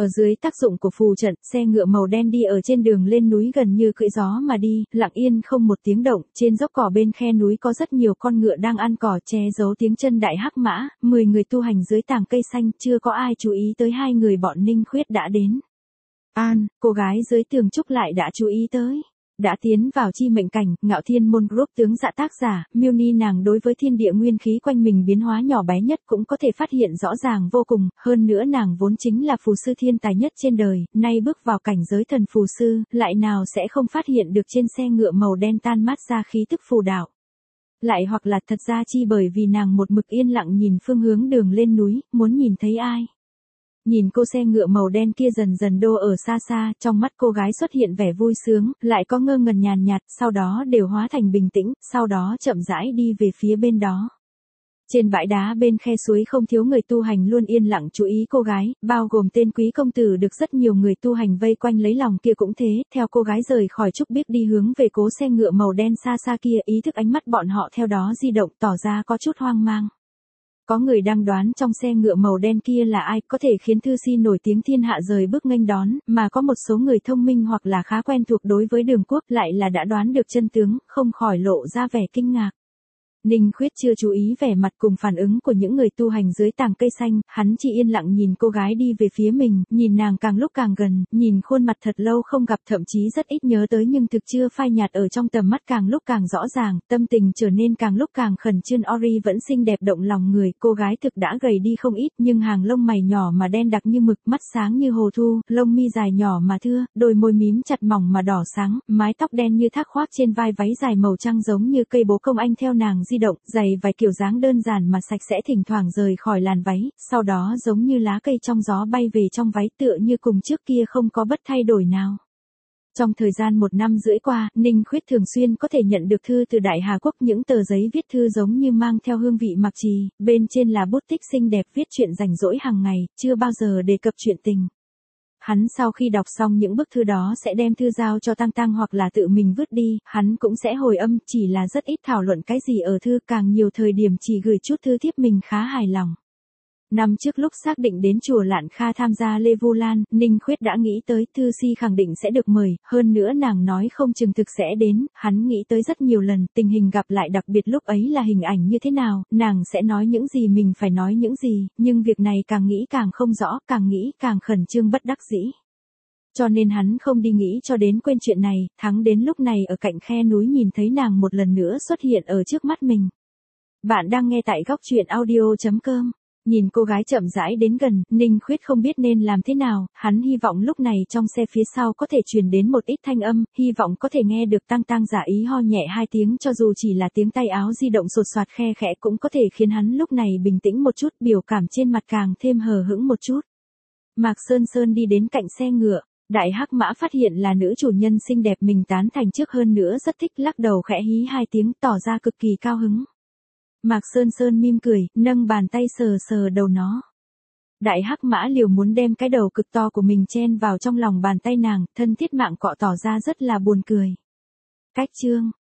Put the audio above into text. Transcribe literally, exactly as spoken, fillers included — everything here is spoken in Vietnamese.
Ở dưới tác dụng của phù trận, xe ngựa màu đen đi ở trên đường lên núi gần như cưỡi gió mà đi, lặng yên không một tiếng động, trên dốc cỏ bên khe núi có rất nhiều con ngựa đang ăn cỏ che giấu tiếng chân đại hắc mã, mười người tu hành dưới tàng cây xanh, chưa có ai chú ý tới hai người bọn Ninh Khuyết đã đến. An, cô gái dưới tường trúc lại đã chú ý tới. Đã tiến vào chi mệnh cảnh, Ngạo Thiên Môn Group tướng dạ tác giả, miêu ni nàng đối với thiên địa nguyên khí quanh mình biến hóa nhỏ bé nhất cũng có thể phát hiện rõ ràng vô cùng, hơn nữa nàng vốn chính là phù sư thiên tài nhất trên đời, nay bước vào cảnh giới thần phù sư, lại nào sẽ không phát hiện được trên xe ngựa màu đen tan mát ra khí tức phù đạo. Lại hoặc là thật ra chi bởi vì nàng một mực yên lặng nhìn phương hướng đường lên núi, muốn nhìn thấy ai. Nhìn cô xe ngựa màu đen kia dần dần đô ở xa xa, trong mắt cô gái xuất hiện vẻ vui sướng, lại có ngơ ngẩn nhàn nhạt, sau đó đều hóa thành bình tĩnh, sau đó chậm rãi đi về phía bên đó. Trên bãi đá bên khe suối không thiếu người tu hành luôn yên lặng chú ý cô gái, bao gồm tên quý công tử được rất nhiều người tu hành vây quanh lấy lòng kia cũng thế, theo cô gái rời khỏi trúc biết đi hướng về cố xe ngựa màu đen xa xa kia, ý thức ánh mắt bọn họ theo đó di động tỏ ra có chút hoang mang. Có người đang đoán trong xe ngựa màu đen kia là ai, có thể khiến thư si nổi tiếng thiên hạ rời bước nghênh đón, mà có một số người thông minh hoặc là khá quen thuộc đối với đường quốc lại là đã đoán được chân tướng, không khỏi lộ ra vẻ kinh ngạc. Ninh Khuyết chưa chú ý vẻ mặt cùng phản ứng của những người tu hành dưới tàng cây xanh, hắn chỉ yên lặng nhìn cô gái đi về phía mình, nhìn nàng càng lúc càng gần, nhìn khuôn mặt thật lâu không gặp thậm chí rất ít nhớ tới nhưng thực chưa phai nhạt ở trong tầm mắt càng lúc càng rõ ràng, tâm tình trở nên càng lúc càng khẩn trương. Ori vẫn xinh đẹp động lòng người, cô gái thực đã gầy đi không ít nhưng hàng lông mày nhỏ mà đen đặc như mực, mắt sáng như hồ thu, lông mi dài nhỏ mà thưa, đôi môi mím chặt mỏng mà đỏ sáng, mái tóc đen như thác khoác trên vai, váy dài màu trắng giống như cây bố công anh theo nàng di động, giày vài kiểu dáng đơn giản mà sạch sẽ thỉnh thoảng rời khỏi làn váy, sau đó giống như lá cây trong gió bay về trong váy tựa như cùng trước kia không có bất thay đổi nào. Trong thời gian một năm rưỡi qua, Ninh Khuyết thường xuyên có thể nhận được thư từ Đại Hà Quốc, những tờ giấy viết thư giống như mang theo hương vị mặc trì, bên trên là bút tích xinh đẹp viết chuyện rảnh rỗi hàng ngày, chưa bao giờ đề cập chuyện tình. Hắn sau khi đọc xong những bức thư đó sẽ đem thư giao cho Tăng Tăng hoặc là tự mình vứt đi, hắn cũng sẽ hồi âm, chỉ là rất ít thảo luận cái gì ở thư, càng nhiều thời điểm chỉ gửi chút thư thiếp mình khá hài lòng. Năm trước lúc xác định đến chùa Lạn Kha tham gia Lê Vu Lan, Ninh Khuyết đã nghĩ tới Thư Si khẳng định sẽ được mời, hơn nữa nàng nói không chừng thực sẽ đến, hắn nghĩ tới rất nhiều lần, tình hình gặp lại đặc biệt lúc ấy là hình ảnh như thế nào, nàng sẽ nói những gì mình phải nói những gì, nhưng việc này càng nghĩ càng không rõ, càng nghĩ càng khẩn trương bất đắc dĩ. Cho nên hắn không đi nghĩ cho đến quên chuyện này, thắng đến lúc này ở cạnh khe núi nhìn thấy nàng một lần nữa xuất hiện ở trước mắt mình. Bạn đang nghe tại góc truyện audio chấm com. Nhìn cô gái chậm rãi đến gần, Ninh Khuyết không biết nên làm thế nào, hắn hy vọng lúc này trong xe phía sau có thể truyền đến một ít thanh âm, hy vọng có thể nghe được Tăng Tăng giả ý ho nhẹ hai tiếng, cho dù chỉ là tiếng tay áo di động sột soạt khe khẽ cũng có thể khiến hắn lúc này bình tĩnh một chút, biểu cảm trên mặt càng thêm hờ hững một chút. Mạc Sơn Sơn đi đến cạnh xe ngựa, Đại Hắc Mã phát hiện là nữ chủ nhân xinh đẹp mình tán thành trước, hơn nữa rất thích, lắc đầu khẽ hí hai tiếng tỏ ra cực kỳ cao hứng. Mạc Sơn Sơn mỉm cười, nâng bàn tay sờ sờ đầu nó. Đại Hắc Mã liều muốn đem cái đầu cực to của mình chen vào trong lòng bàn tay nàng, thân thiết mạng cọ tỏ ra rất là buồn cười. Cách chương